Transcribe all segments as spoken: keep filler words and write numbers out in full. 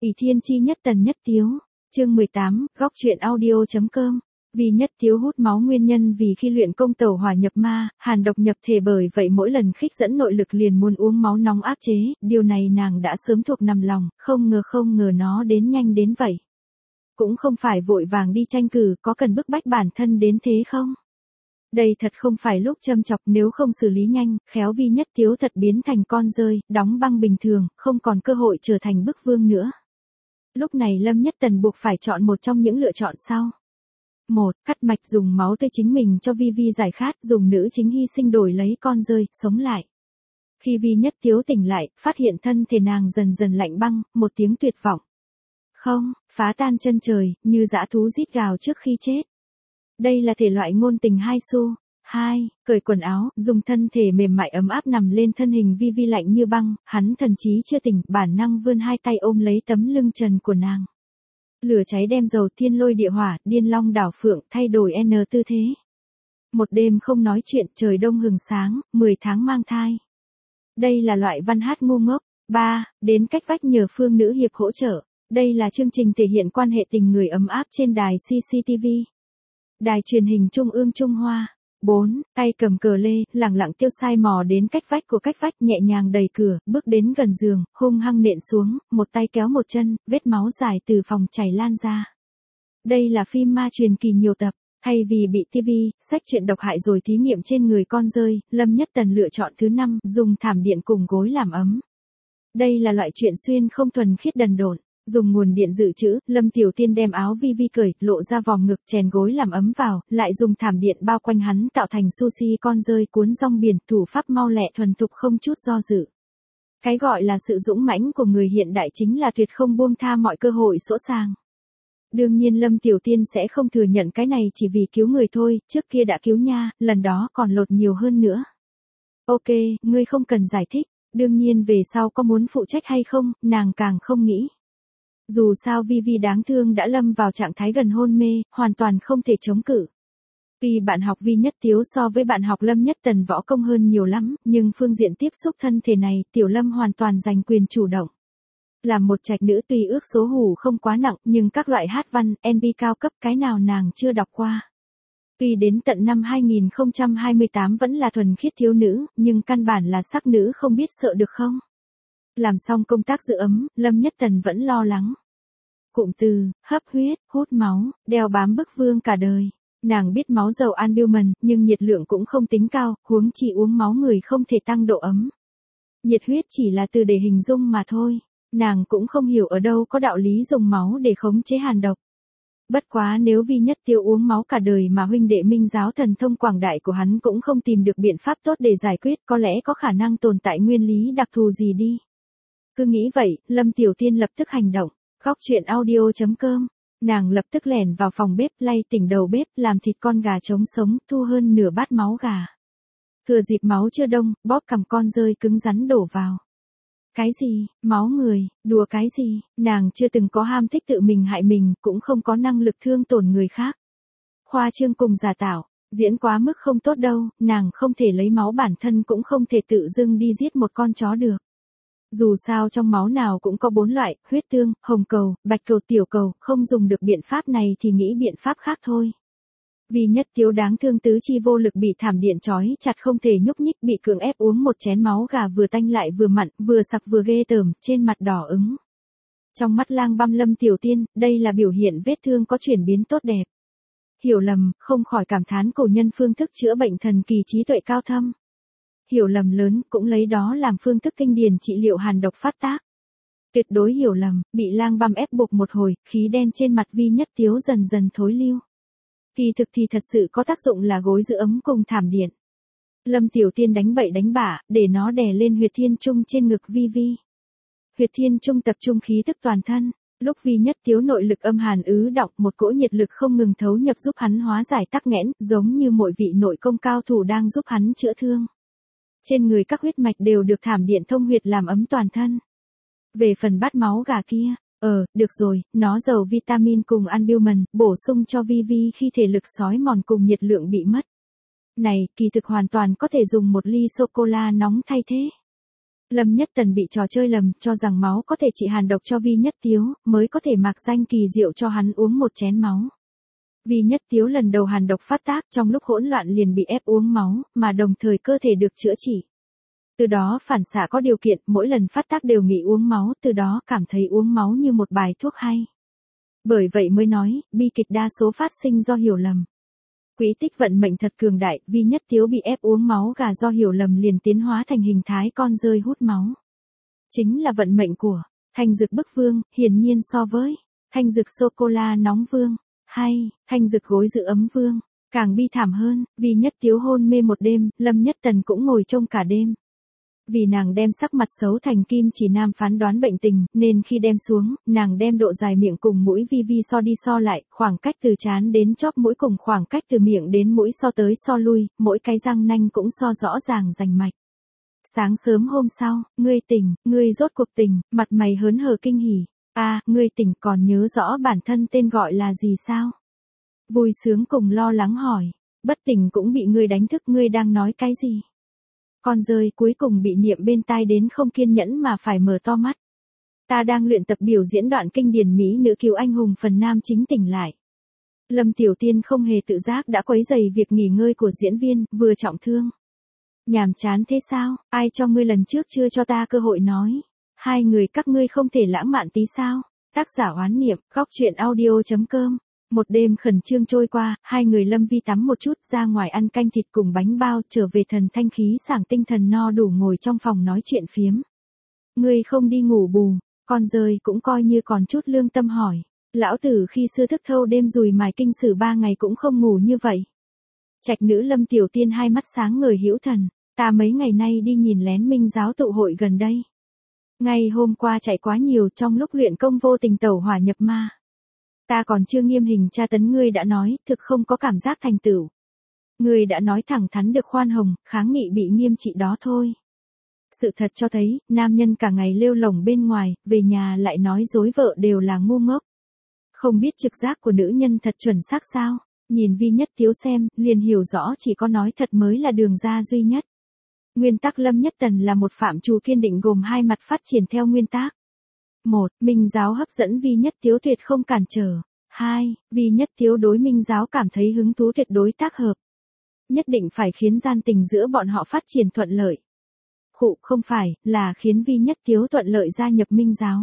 ỷ thiên chi nhất tần nhất tiếu, chương mười tám, góc truyện audio.com. Vì nhất tiếu hút máu nguyên nhân vì khi luyện công tẩu hỏa nhập ma, hàn độc nhập thể, bởi vậy mỗi lần khích dẫn nội lực liền muốn uống máu nóng áp chế, điều này nàng đã sớm thuộc nằm lòng, không ngờ không ngờ nó đến nhanh đến vậy. Cũng không phải vội vàng đi tranh cử, có cần bức bách bản thân đến thế không? Đây thật không phải lúc châm chọc, nếu không xử lý nhanh, khéo Vi nhất tiếu thật biến thành con rơi, đóng băng bình thường, không còn cơ hội trở thành bức vương nữa. Lúc này Lâm Nhất Tần buộc phải chọn một trong những lựa chọn sau. một. Cắt mạch dùng máu tươi chính mình cho Vi Vi giải khát, dùng nữ chính hy sinh đổi lấy con rơi, sống lại. Khi Vi nhất tiếu tỉnh lại, phát hiện thân thể nàng dần dần lạnh băng, một tiếng tuyệt vọng. Không, phá tan chân trời, như dã thú rít gào trước khi chết. Đây là thể loại ngôn tình hai xu. hai. Cởi quần áo, dùng thân thể mềm mại ấm áp nằm lên thân hình Vi Vi lạnh như băng, hắn thần trí chưa tỉnh, bản năng vươn hai tay ôm lấy tấm lưng trần của nàng. Lửa cháy đem dầu, thiên lôi địa hỏa, điên long đảo phượng, thay đổi N tư thế. Một đêm không nói chuyện, trời đông hừng sáng, mười tháng mang thai. Đây là loại văn hát ngu ngốc. ba. Đến cách vách nhờ phương nữ hiệp hỗ trợ. Đây là chương trình thể hiện quan hệ tình người ấm áp trên đài xê xê tê vê. Đài truyền hình Trung ương Trung Hoa. bốn. Tay cầm cờ lê, lẳng lặng tiêu sai mò đến cách vách của cách vách, nhẹ nhàng đẩy cửa, bước đến gần giường, hung hăng nện xuống, một tay kéo một chân, vết máu dài từ phòng chảy lan ra. Đây là phim ma truyền kỳ nhiều tập, thay vì bị ti vi, sách truyện độc hại rồi thí nghiệm trên người con rơi, Lâm Nhất Tần lựa chọn thứ năm, dùng thảm điện cùng gối làm ấm. Đây là loại truyện xuyên không thuần khiết đần độn. Dùng nguồn điện dự trữ, Lâm Tiểu Tiên đem áo Vi Vi cởi, lộ ra vòng ngực, chèn gối làm ấm vào, lại dùng thảm điện bao quanh hắn tạo thành sushi con rơi cuốn rong biển, thủ pháp mau lẹ thuần thục không chút do dự. Cái gọi là sự dũng mãnh của người hiện đại chính là tuyệt không buông tha mọi cơ hội sỗ sàng. Đương nhiên Lâm Tiểu Tiên sẽ không thừa nhận cái này chỉ vì cứu người thôi, trước kia đã cứu nha, lần đó còn lột nhiều hơn nữa. Ok, ngươi không cần giải thích, đương nhiên về sau có muốn phụ trách hay không, nàng càng không nghĩ. Dù sao Vi Vi đáng thương đã lâm vào trạng thái gần hôn mê, hoàn toàn không thể chống cự. Vì bạn học Vi nhất tiếu so với bạn học Lâm Nhất Tần võ công hơn nhiều lắm, nhưng phương diện tiếp xúc thân thể này, Tiểu Lâm hoàn toàn giành quyền chủ động. Làm một trạch nữ tuy ước số hủ không quá nặng, nhưng các loại hát văn, en pê cao cấp cái nào nàng chưa đọc qua. Tuy đến tận năm hai nghìn không trăm hai mươi tám vẫn là thuần khiết thiếu nữ, nhưng căn bản là sắc nữ không biết sợ được không. Làm xong công tác giữ ấm, Lâm Nhất Tần vẫn lo lắng. Cụm từ, hấp huyết, hút máu, đeo bám bức vương cả đời. Nàng biết máu dầu albumin, nhưng nhiệt lượng cũng không tính cao, huống chi uống máu người không thể tăng độ ấm. Nhiệt huyết chỉ là từ để hình dung mà thôi. Nàng cũng không hiểu ở đâu có đạo lý dùng máu để khống chế hàn độc. Bất quá nếu Vi nhất tiếu uống máu cả đời mà huynh đệ minh giáo thần thông quảng đại của hắn cũng không tìm được biện pháp tốt để giải quyết, có lẽ có khả năng tồn tại nguyên lý đặc thù gì đi. Cứ nghĩ vậy, Lâm Tiểu Tiên lập tức hành động. Góc truyện audio.com. Nàng lập tức lẻn vào phòng bếp, lay tỉnh đầu bếp, làm thịt con gà trống sống, thu hơn nửa bát máu gà. Thừa dịp máu chưa đông, bóp cằm con rơi cứng rắn đổ vào. Cái gì, máu người, đùa cái gì, nàng chưa từng có ham thích tự mình hại mình, cũng không có năng lực thương tổn người khác. Khoa trương cùng giả tạo, diễn quá mức không tốt đâu, nàng không thể lấy máu bản thân cũng không thể tự dưng đi giết một con chó được. Dù sao trong máu nào cũng có bốn loại, huyết tương, hồng cầu, bạch cầu, tiểu cầu, không dùng được biện pháp này thì nghĩ biện pháp khác thôi. Vì nhất tiếu đáng thương tứ chi vô lực bị thảm điện trói chặt không thể nhúc nhích, bị cưỡng ép uống một chén máu gà vừa tanh lại vừa mặn, vừa sặc vừa ghê tởm, trên mặt đỏ ửng. Trong mắt lang băm Lâm Tiểu Tiên, đây là biểu hiện vết thương có chuyển biến tốt đẹp. Hiểu lầm, không khỏi cảm thán cổ nhân phương thức chữa bệnh thần kỳ trí tuệ cao thâm. Hiểu lầm lớn, cũng lấy đó làm phương thức kinh điển trị liệu hàn độc phát tác. Tuyệt đối hiểu lầm, bị lang băm ép buộc một hồi, khí đen trên mặt Vi nhất tiếu dần dần thối lưu. Kỳ thực thì thật sự có tác dụng là gối giữ ấm cùng thảm điện. Lâm Tiểu Tiên đánh bậy đánh bạ, để nó đè lên huyệt thiên trung trên ngực Vi Vi. Huyệt thiên trung tập trung khí tức toàn thân, lúc Vi nhất tiếu nội lực âm hàn ứ đọng, một cỗ nhiệt lực không ngừng thấu nhập giúp hắn hóa giải tắc nghẽn, giống như mỗi vị nội công cao thủ đang giúp hắn chữa thương. Trên người các huyết mạch đều được thảm điện thông huyệt làm ấm toàn thân. Về phần bát máu gà kia, ờ, được rồi, nó giàu vitamin cùng albumin, bổ sung cho Vi Vi khi thể lực sói mòn cùng nhiệt lượng bị mất. Này, kỳ thực hoàn toàn có thể dùng một ly sô-cô-la nóng thay thế. Lâm Nhất Tần bị trò chơi lầm, cho rằng máu có thể trị hàn độc cho Vi Nhất Tiếu, mới có thể mạc danh kỳ diệu cho hắn uống một chén máu. Vi Nhất Tiếu lần đầu hàn độc phát tác, trong lúc hỗn loạn liền bị ép uống máu, mà đồng thời cơ thể được chữa trị. Từ đó phản xạ có điều kiện, mỗi lần phát tác đều nghĩ uống máu, từ đó cảm thấy uống máu như một bài thuốc hay. Bởi vậy mới nói, bi kịch đa số phát sinh do hiểu lầm. Quỹ tích vận mệnh thật cường đại, Vi Nhất Tiếu bị ép uống máu gà do hiểu lầm liền tiến hóa thành hình thái con dơi hút máu. Chính là vận mệnh của Thanh Dực Bức Vương, hiển nhiên so với Thanh Dực Sô-cô-la Nóng Vương, hay Thanh Dực Gối Giữ Ấm Vương, càng bi thảm hơn, Vi Nhất Tiếu hôn mê một đêm, Lâm Nhất Tần cũng ngồi trông cả đêm. Vì nàng đem sắc mặt xấu thành kim chỉ nam phán đoán bệnh tình, nên khi đem xuống, nàng đem độ dài miệng cùng mũi vi vi so đi so lại, khoảng cách từ trán đến chóp mũi cùng khoảng cách từ miệng đến mũi so tới so lui, mỗi cái răng nanh cũng so rõ ràng rành mạch. Sáng sớm hôm sau, ngươi tỉnh, ngươi rốt cuộc tỉnh, mặt mày hớn hở kinh hỉ. À, ngươi tỉnh còn nhớ rõ bản thân tên gọi là gì sao? Vui sướng cùng lo lắng hỏi. Bất tỉnh cũng bị ngươi đánh thức, ngươi đang nói cái gì? Con dơi cuối cùng bị niệm bên tai đến không kiên nhẫn mà phải mở to mắt. Ta đang luyện tập biểu diễn đoạn kinh điển Mỹ nữ cứu anh hùng phần nam chính tỉnh lại. Lâm Tiểu Tiên không hề tự giác đã quấy rầy việc nghỉ ngơi của diễn viên, vừa trọng thương. Nhàm chán thế sao, ai cho ngươi lần trước chưa cho ta cơ hội nói. Hai người các ngươi không thể lãng mạn tí sao? Tác giả oán niệm, góc truyện audio chấm com. Một đêm khẩn trương trôi qua, hai người Lâm Vi tắm một chút ra ngoài ăn canh thịt cùng bánh bao, trở về thần thanh khí sảng tinh thần no đủ ngồi trong phòng nói chuyện phiếm. Ngươi không đi ngủ bù, con dơi cũng coi như còn chút lương tâm hỏi. Lão tử khi xưa thức thâu đêm rùi mài kinh sử ba ngày cũng không ngủ như vậy. Trạch nữ Lâm Tiểu Tiên hai mắt sáng ngời hữu thần, ta mấy ngày nay đi nhìn lén minh giáo tụ hội gần đây. Ngày hôm qua chạy quá nhiều trong lúc luyện công vô tình tẩu hỏa nhập ma. Ta còn chưa nghiêm hình tra tấn ngươi đã nói, thực không có cảm giác thành tựu. Ngươi đã nói thẳng thắn được khoan hồng, kháng nghị bị nghiêm trị đó thôi. Sự thật cho thấy, nam nhân cả ngày lêu lổng bên ngoài, về nhà lại nói dối vợ đều là ngu ngốc. Không biết trực giác của nữ nhân thật chuẩn xác sao? Nhìn Vi Nhất Tiếu xem, liền hiểu rõ chỉ có nói thật mới là đường ra duy nhất. Nguyên tắc Lâm Nhất Tần là một phạm trù kiên định gồm hai mặt phát triển theo nguyên tắc. một. Minh giáo hấp dẫn Vi Nhất Tiếu tuyệt không cản trở. hai. Vi Nhất Tiếu đối Minh giáo cảm thấy hứng thú tuyệt đối tác hợp. Nhất định phải khiến gian tình giữa bọn họ phát triển thuận lợi. Khụ không phải, là khiến Vi Nhất Tiếu thuận lợi gia nhập Minh giáo.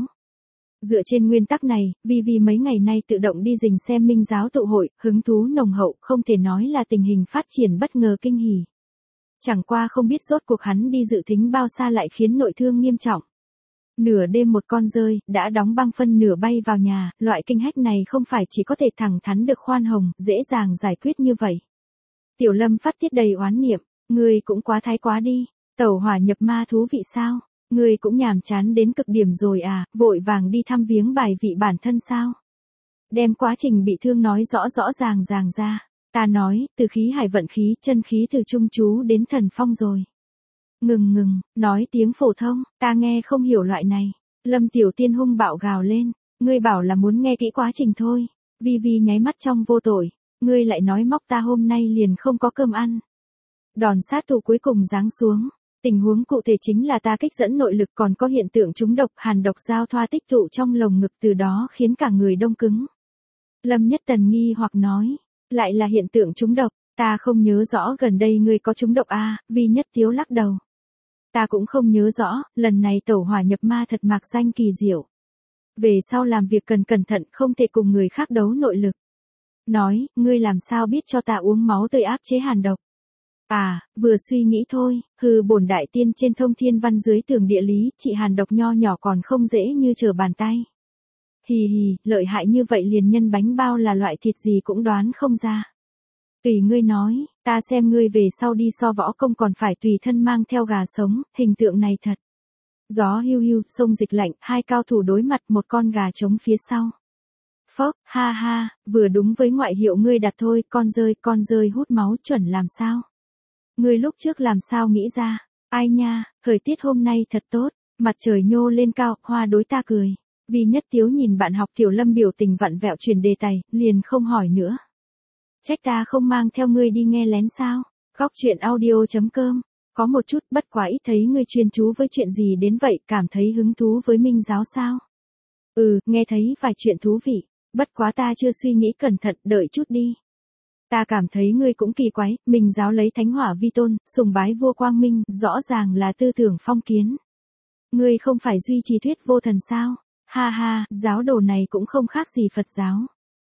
Dựa trên nguyên tắc này, Vi Vi mấy ngày nay tự động đi rình xem Minh giáo tụ hội, hứng thú nồng hậu, không thể nói là tình hình phát triển bất ngờ kinh hỉ. Chẳng qua không biết rốt cuộc hắn đi dự thính bao xa lại khiến nội thương nghiêm trọng. Nửa đêm một con dơi, đã đóng băng phân nửa bay vào nhà, loại kinh hách này không phải chỉ có thể thẳng thắn được khoan hồng, dễ dàng giải quyết như vậy. Tiểu Lâm phát tiết đầy oán niệm, ngươi cũng quá thái quá đi, tẩu hỏa nhập ma thú vị sao, ngươi cũng nhàm chán đến cực điểm rồi à, vội vàng đi thăm viếng bài vị bản thân sao. Đem quá trình bị thương nói rõ rõ ràng ràng ra, ta nói, từ khí hải vận khí, chân khí từ trung chú đến thần phong rồi. Ngừng ngừng, nói tiếng phổ thông, ta nghe không hiểu loại này. Lâm Tiểu Tiên hung bạo gào lên, ngươi bảo là muốn nghe kỹ quá trình thôi. Vi Vi nháy mắt trong vô tội, ngươi lại nói móc ta hôm nay liền không có cơm ăn. Đòn sát thủ cuối cùng giáng xuống, tình huống cụ thể chính là ta kích dẫn nội lực còn có hiện tượng trúng độc, hàn độc giao thoa tích tụ trong lồng ngực từ đó khiến cả người đông cứng. Lâm Nhất Tần nghi hoặc nói, lại là hiện tượng trúng độc, ta không nhớ rõ gần đây ngươi có trúng độc à, Vi Nhất Tiếu lắc đầu. Ta cũng không nhớ rõ, lần này tẩu hỏa nhập ma thật mạc danh kỳ diệu. Về sau làm việc cần cẩn thận, không thể cùng người khác đấu nội lực. Nói, ngươi làm sao biết cho ta uống máu tươi áp chế hàn độc? À, vừa suy nghĩ thôi, hừ bổn đại tiên trên thông thiên văn dưới tường địa lý, trị hàn độc nho nhỏ còn không dễ như trở bàn tay. Hì hì, lợi hại như vậy liền nhân bánh bao là loại thịt gì cũng đoán không ra. Tùy ngươi nói, ta xem ngươi về sau đi so võ công còn phải tùy thân mang theo gà sống, hình tượng này thật. Gió hiu hiu, sông dịch lạnh, hai cao thủ đối mặt một con gà trống phía sau. Phốc, ha ha, vừa đúng với ngoại hiệu ngươi đặt thôi, con dơi, con dơi hút máu chuẩn làm sao? Ngươi lúc trước làm sao nghĩ ra? Ai nha, thời tiết hôm nay thật tốt, mặt trời nhô lên cao, hoa đối ta cười. Vi Nhất Tiếu nhìn bạn học Tiểu Lâm biểu tình vặn vẹo chuyển đề tài, liền không hỏi nữa. Trách ta không mang theo ngươi đi nghe lén sao? Góc truyện audio chấm com Có một chút, bất quá ít thấy ngươi chuyên chú với chuyện gì đến vậy, cảm thấy hứng thú với Minh giáo sao? Ừ, nghe thấy vài chuyện thú vị, bất quá ta chưa suy nghĩ cẩn thận, đợi chút đi. Ta cảm thấy ngươi cũng kỳ quái, Minh giáo lấy thánh hỏa vi tôn, sùng bái vua Quang Minh, rõ ràng là tư tưởng phong kiến. Ngươi không phải duy trì thuyết vô thần sao? Ha ha, giáo đồ này cũng không khác gì Phật giáo.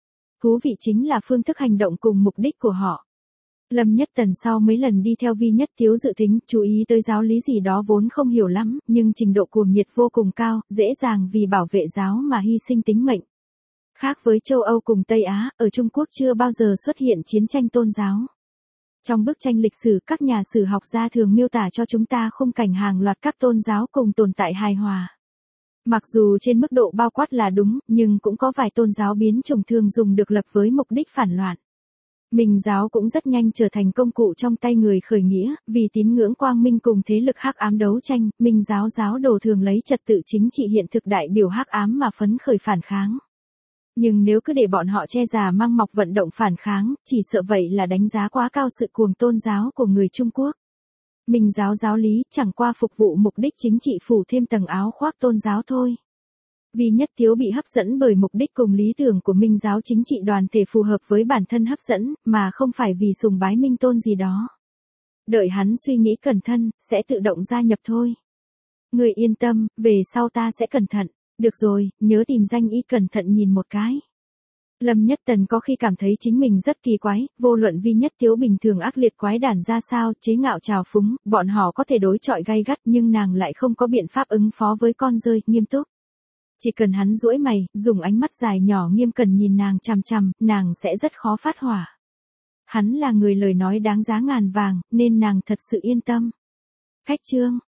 Thú vị chính là phương thức hành động cùng mục đích của họ. Lâm Nhất Tần sau mấy lần đi theo Vi Nhất Tiếu dự tính, chú ý tới giáo lý gì đó vốn không hiểu lắm, nhưng trình độ cuồng nhiệt vô cùng cao, dễ dàng vì bảo vệ giáo mà hy sinh tính mệnh. Khác với châu Âu cùng Tây Á, ở Trung Quốc chưa bao giờ xuất hiện chiến tranh tôn giáo. Trong bức tranh lịch sử, các nhà sử học gia thường miêu tả cho chúng ta khung cảnh hàng loạt các tôn giáo cùng tồn tại hài hòa. Mặc dù trên mức độ bao quát là đúng, nhưng cũng có vài tôn giáo biến chủng thường dùng được lập với mục đích phản loạn. Minh giáo cũng rất nhanh trở thành công cụ trong tay người khởi nghĩa, vì tín ngưỡng quang minh cùng thế lực hắc ám đấu tranh, Minh giáo giáo đồ thường lấy trật tự chính trị hiện thực đại biểu hắc ám mà phấn khởi phản kháng. Nhưng nếu cứ để bọn họ che già mang mọc vận động phản kháng, chỉ sợ vậy là đánh giá quá cao sự cuồng tôn giáo của người Trung Quốc. Minh giáo giáo lý chẳng qua phục vụ mục đích chính trị phủ thêm tầng áo khoác tôn giáo thôi. Vi Nhất Tiếu bị hấp dẫn bởi mục đích cùng lý tưởng của Minh giáo chính trị đoàn thể phù hợp với bản thân hấp dẫn, mà không phải vì sùng bái Minh tôn gì đó. Đợi hắn suy nghĩ cẩn thận, sẽ tự động gia nhập thôi. Người yên tâm, về sau ta sẽ cẩn thận. Được rồi, nhớ tìm danh y cẩn thận nhìn một cái. Lâm Nhất Tần có khi cảm thấy chính mình rất kỳ quái, vô luận Vi Nhất Tiếu bình thường ác liệt quái đản ra sao, chế ngạo trào phúng, bọn họ có thể đối chọi gay gắt nhưng nàng lại không có biện pháp ứng phó với con rơi, nghiêm túc. Chỉ cần hắn duỗi mày, dùng ánh mắt dài nhỏ nghiêm cẩn nhìn nàng chằm chằm, nàng sẽ rất khó phát hỏa. Hắn là người lời nói đáng giá ngàn vàng, nên nàng thật sự yên tâm. Cách chương